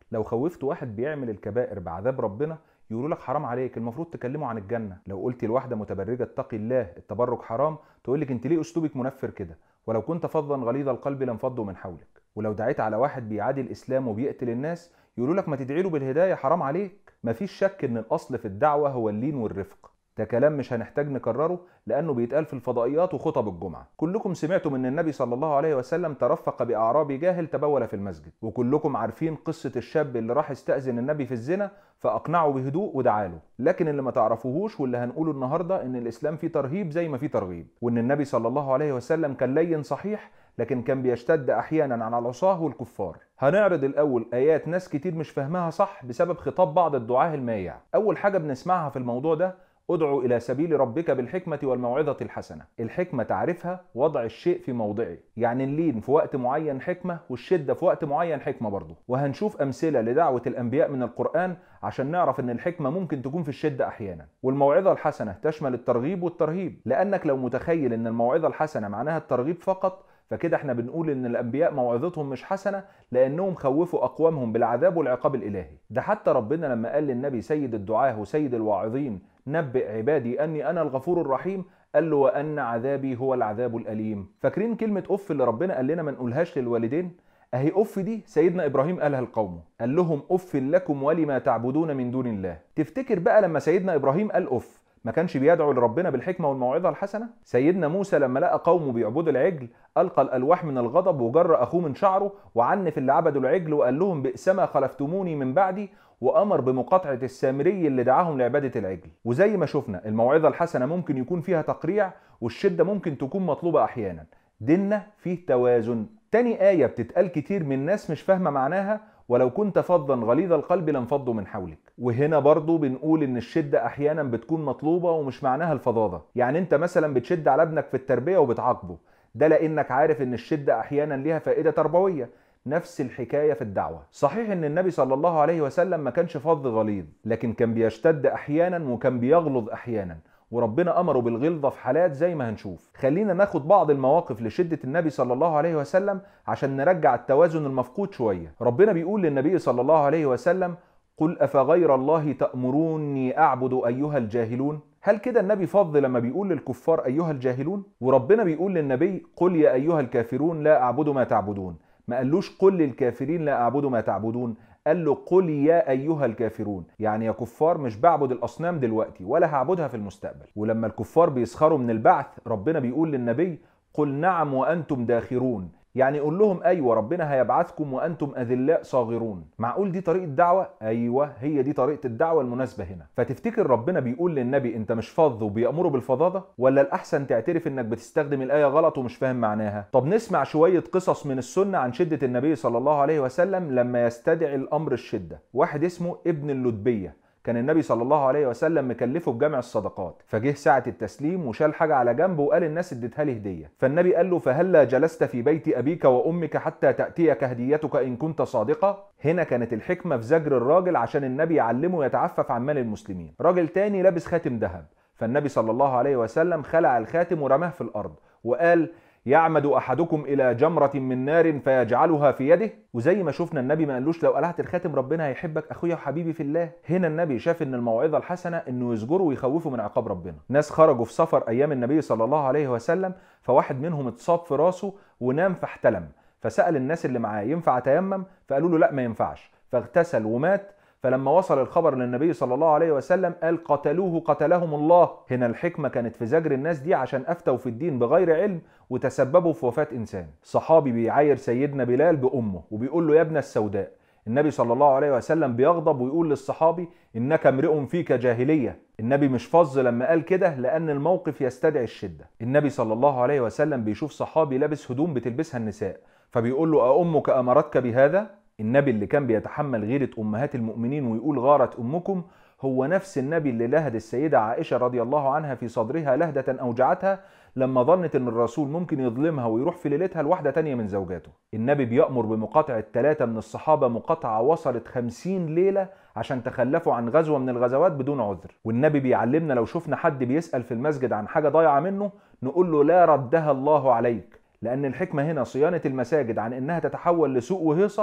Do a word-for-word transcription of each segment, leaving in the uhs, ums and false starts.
لو خوفت واحد بيعمل الكبائر بعذاب ربنا يقولوا لك حرام عليك، المفروض تكلمه عن الجنه. لو قلت لواحده متبرجه اتقي الله التبرج حرام، تقول لك انت ليه اسلوبك منفر كده، ولو كنت فظا غليظ القلب لانفضوا من حولك. ولو دعيت على واحد بيعادي الاسلام وبيقتل الناس يقولوا لك ما تدعي له بالهدايه، حرام عليك. مفيش شك ان الاصل في الدعوه هو اللين والرفق. ده كلام مش هنحتاج نكرره لانه بيتقال في الفضائيات وخطب الجمعه. كلكم سمعتم ان النبي صلى الله عليه وسلم ترفق باعرابي جاهل تبول في المسجد، وكلكم عارفين قصه الشاب اللي راح استاذن النبي في الزنا فاقنعه بهدوء ودعاله. لكن اللي ما تعرفوهوش واللي هنقوله النهارده ان الاسلام فيه ترهيب زي ما فيه ترغيب، وان النبي صلى الله عليه وسلم كان لين صحيح لكن كان بيشتد احيانا على العصاه والكفار. هنعرض الاول ايات ناس كتير مش فاهماها صح بسبب خطاب بعض الدعاه المايع. اول حاجه بنسمعها في الموضوع ده: ادعو إلى سبيل ربك بالحكمة والموعظة الحسنة. الحكمة تعرفها وضع الشيء في موضعه، يعني اللين في وقت معين حكمة والشدة في وقت معين حكمة برضه. وهنشوف أمثلة لدعوة الأنبياء من القرآن عشان نعرف إن الحكمة ممكن تكون في الشدة أحيانا. والموعظة الحسنة تشمل الترغيب والترهيب، لأنك لو متخيل إن الموعظة الحسنة معناها الترغيب فقط فكده احنا بنقول ان الانبياء موعظتهم مش حسنه لانهم خوفوا اقوامهم بالعذاب والعقاب الالهي. ده حتى ربنا لما قال للنبي سيد الدعاه وسيد الواعظين نبئ عبادي اني انا الغفور الرحيم، قال له وان عذابي هو العذاب الاليم. فاكرين كلمه اف اللي ربنا قال لنا ما نقولهاش للوالدين؟ اهي اف دي سيدنا ابراهيم قالها لقومه، قال لهم اف لكم ولما تعبدون من دون الله. تفتكر بقى لما سيدنا ابراهيم قال اف ما كانش بيدعو لربنا بالحكمة والموعظة الحسنة؟ سيدنا موسى لما لقى قومه بيعبدوا العجل ألقى الألواح من الغضب وجر أخوه من شعره وعنف اللي عبدوا العجل وقال لهم بئسما خلفتموني من بعدي، وأمر بمقاطعة السامري اللي دعاهم لعبادة العجل. وزي ما شفنا الموعظة الحسنة ممكن يكون فيها تقريع والشدة ممكن تكون مطلوبة أحيانا. ديننا فيه توازن. تاني آية بتتقال كتير من الناس مش فاهمة معناها: ولو كنت فظا غليظ القلب لانفضوا من حولك. وهنا برضو بنقول ان الشدة احيانا بتكون مطلوبة ومش معناها الفظاظة. يعني انت مثلا بتشد على ابنك في التربية وبتعاقبه، ده لانك عارف ان الشدة احيانا ليها فائدة تربوية. نفس الحكاية في الدعوة. صحيح ان النبي صلى الله عليه وسلم ما كانش فظ غليظ، لكن كان بيشتد احيانا وكان بيغلظ احيانا، وربنا امره بالغلظه في حالات زي ما هنشوف. خلينا ناخد بعض المواقف لشده النبي صلى الله عليه وسلم عشان نرجع التوازن المفقود شويه. ربنا بيقول للنبي صلى الله عليه وسلم: قل افغير الله تأمروني اعبد ايها الجاهلون. هل كده النبي فظ لما بيقول للكفار ايها الجاهلون؟ وربنا بيقول للنبي: قل يا ايها الكافرون لا اعبد ما تعبدون. ما قالوش قل للكافرين لا اعبد ما تعبدون، قال له قل يا ايها الكافرون، يعني يا كفار مش بعبد الاصنام دلوقتي ولا هعبدها في المستقبل. ولما الكفار بيسخروا من البعث ربنا بيقول للنبي: قل نعم وانتم داخرون، يعني قول لهم ايوه ربنا هيبعثكم وانتم اذلاء صاغرون. معقول دي طريقه دعوه؟ ايوه هي دي طريقه الدعوه المناسبه هنا. فتفتكر ربنا بيقول للنبي انت مش فظ وبيامره بالفظاظه، ولا الاحسن تعترف انك بتستخدم الايه غلط ومش فاهم معناها؟ طب نسمع شويه قصص من السنه عن شده النبي صلى الله عليه وسلم لما يستدعي الامر الشده. واحد اسمه ابن اللدبيه، كان النبي صلى الله عليه وسلم مكلفه بجمع الصدقات، فجه ساعة التسليم وشال حاجة على جنبه وقال الناس اديتها لي هدية. فالنبي قال له: فهلا جلست في بيت أبيك وأمك حتى تأتيك هديتك إن كنت صادقة؟ هنا كانت الحكمة في زجر الراجل عشان النبي يعلمه يتعفف عن مال المسلمين. راجل تاني لابس خاتم ذهب، فالنبي صلى الله عليه وسلم خلع الخاتم ورماه في الأرض وقال: يعمد احدكم الى جمرة من نار فيجعلها في يده. وزي ما شفنا النبي ما قالوش لو قلعت الخاتم ربنا هيحبك اخويا وحبيبي في الله. هنا النبي شاف ان الموعظة الحسنة انه يزجره ويخوفه من عقاب ربنا. ناس خرجوا في سفر ايام النبي صلى الله عليه وسلم، فواحد منهم اتصاب في راسه ونام فاحتلم، فسأل الناس اللي معاه ينفع اتيمم؟ فقالوا له لا ما ينفعش، فاغتسل ومات. فلما وصل الخبر للنبي صلى الله عليه وسلم قال: قتلوه قتلهم الله. هنا الحكمة كانت في زجر الناس دي عشان أفتوا في الدين بغير علم وتسببوا في وفاة إنسان. صحابي بيعاير سيدنا بلال بأمه وبيقول له: يا ابن السوداء. النبي صلى الله عليه وسلم بيغضب ويقول للصحابي: إنك امرئ فيك جاهلية. النبي مش فظ لما قال كده لأن الموقف يستدعي الشدة. النبي صلى الله عليه وسلم بيشوف صحابي لابس هدوم بتلبسها النساء، فبيقول له: أأمك أمرتك بهذا؟ النبي اللي كان بيتحمل غيرة أمهات المؤمنين ويقول: غارت أمكم، هو نفس النبي اللي لهد السيدة عائشة رضي الله عنها في صدرها لهدة أوجعتها لما ظنت ان الرسول ممكن يظلمها ويروح في ليلتها لواحدة تانية من زوجاته. النبي بيأمر بمقاطعة ثلاثة من الصحابة مقاطعة وصلت خمسين ليلة عشان تخلفوا عن غزوة من الغزوات بدون عذر. والنبي بيعلمنا لو شفنا حد بيسأل في المسجد عن حاجة ضايعة منه نقول له: لا ردها الله عليك، لأن الحكمة هنا صيانة المساجد عن إنها تتحول لسوء وهيصة،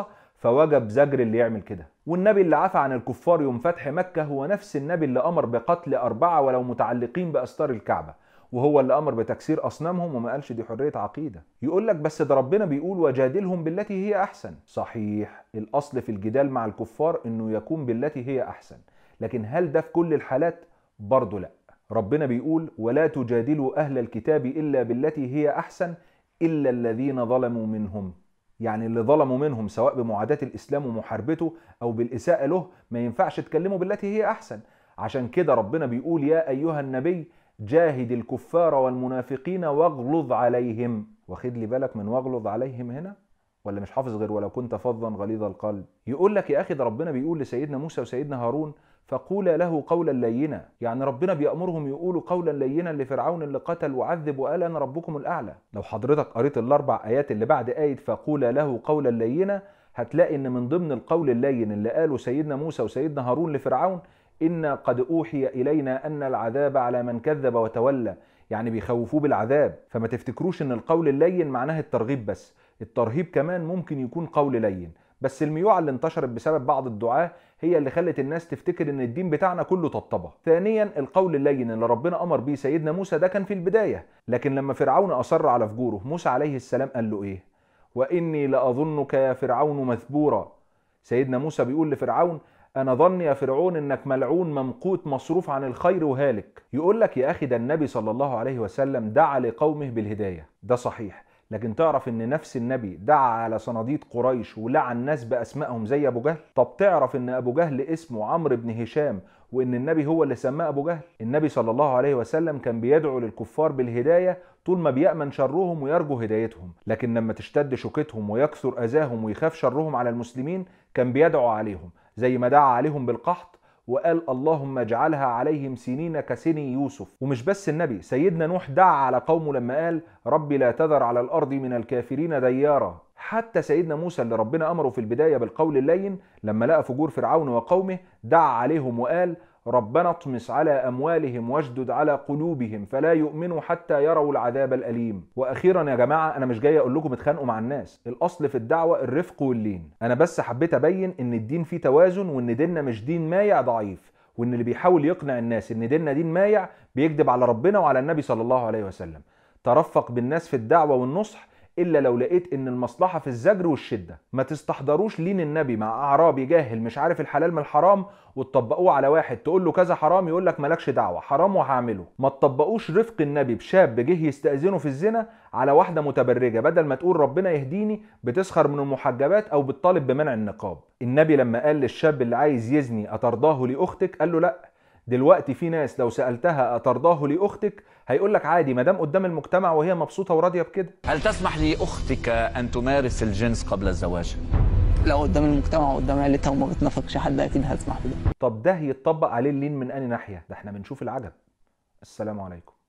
فوجب زجر اللي يعمل كده. والنبي اللي عفى عن الكفار يوم فتح مكة هو نفس النبي اللي أمر بقتل أربعة ولو متعلقين بأستار الكعبة، وهو اللي أمر بتكسير أصنامهم وما قالش دي حرية عقيدة. يقول لك بس ده ربنا بيقول وجادلهم بالتي هي أحسن. صحيح، الأصل في الجدال مع الكفار إنه يكون بالتي هي أحسن، لكن هل ده في كل الحالات؟ برضه لأ. ربنا بيقول ولا تجادلوا أهل الكتاب إلا بالتي هي أحسن إلا الذين ظلموا منهم. يعني اللي ظلموا منهم سواء بمعاداة الإسلام ومحاربته أو بالإساءة له ما ينفعش تكلموا بالتي هي أحسن. عشان كده ربنا بيقول يا أيها النبي جاهد الكفار والمنافقين واغلظ عليهم. واخد لي بالك من واغلظ عليهم هنا؟ ولا مش حافظ غير ولو كنت فظا غليظ القلب؟ يقول لك يا أخي ده ربنا بيقول لسيدنا موسى وسيدنا هارون فقولا له قولا لينا. يعني ربنا بيأمرهم يقولوا قولا لينا لفرعون اللي قتل وعذب وقال أنا ربكم الأعلى. لو حضرتك قريت الأربع آيات اللي بعد آية فقولا له قولا لينا هتلاقي إن من ضمن القول اللين اللي قاله سيدنا موسى وسيدنا هارون لفرعون إن قد أوحي إلينا أن العذاب على من كذب وتولى، يعني بيخوفوه بالعذاب. فما تفتكروش إن القول اللين معناه الترغيب بس، الترهيب كمان ممكن يكون قول لين. بس الميوعة اللي انتشرت بسبب بعض الدعاة هي اللي خلت الناس تفتكر ان الدين بتاعنا كله طبطبة. ثانيا القول اللين اللي ربنا امر بيه سيدنا موسى ده كان في البداية، لكن لما فرعون اصر على فجوره موسى عليه السلام قال له ايه؟ واني لاظنك يا فرعون مثبورا. سيدنا موسى بيقول لفرعون انا ظن يا فرعون انك ملعون ممقوت مصروف عن الخير وهالك. يقول لك يا اخي ده النبي صلى الله عليه وسلم دعا لقومه بالهداية، ده صحيح، لكن تعرف ان نفس النبي دعا على صناديد قريش ولعن الناس باسمائهم زي ابو جهل؟ طب تعرف ان ابو جهل اسمه عمرو بن هشام وان النبي هو اللي سماه ابو جهل؟ النبي صلى الله عليه وسلم كان بيدعو للكفار بالهداية طول ما بيأمن شرهم ويرجو هدايتهم، لكن لما تشتد شوكتهم ويكثر اذاهم ويخاف شرهم على المسلمين كان بيدعو عليهم، زي ما دعا عليهم بالقحط وقال اللهم اجعلها عليهم سنين كسني يوسف. ومش بس النبي، سيدنا نوح دعا على قومه لما قال ربي لا تذر على الأرض من الكافرين ديارا. حتى سيدنا موسى اللي ربنا أمره في البداية بالقول اللين لما لقى فجور فرعون وقومه دعا عليهم وقال ربنا اطمس على أموالهم واشدد على قلوبهم فلا يؤمنوا حتى يروا العذاب الأليم. وأخيرا يا جماعة أنا مش جاي أقول لكم اتخانقوا مع الناس، الأصل في الدعوة الرفق واللين. أنا بس حبيت أبين إن الدين فيه توازن وإن ديننا مش دين مايع ضعيف، وإن اللي بيحاول يقنع الناس إن ديننا دين مايع بيكذب على ربنا وعلى النبي صلى الله عليه وسلم. ترفق بالناس في الدعوة والنصح إلا لو لقيت إن المصلحة في الزجر والشدة. ما تستحضروش لين النبي مع أعرابي جاهل مش عارف الحلال من الحرام وتطبقوه على واحد تقول له كذا حرام يقول لك مالكش دعوة حرام وهعمله. ما تطبقوش رفق النبي بشاب جه يستأذنه في الزنا على واحدة متبرجة بدل ما تقول ربنا يهديني بتسخر من المحجبات أو بتطالب بمنع النقاب. النبي لما قال للشاب اللي عايز يزني أترضاه لأختك قال له لأ. دلوقتي في ناس لو سألتها أترضاه لأختك هيقول لك عادي ما دام قدام المجتمع وهي مبسوطة وراضية بكده. هل تسمح لأختك أن تمارس الجنس قبل الزواج؟ لو قدام المجتمع وقدام عيلتها وما بتنافقش حد اكيد هسمح بده. طب ده يتطبق عليه اللين من أي ناحية؟ ده احنا بنشوف العجب. السلام عليكم.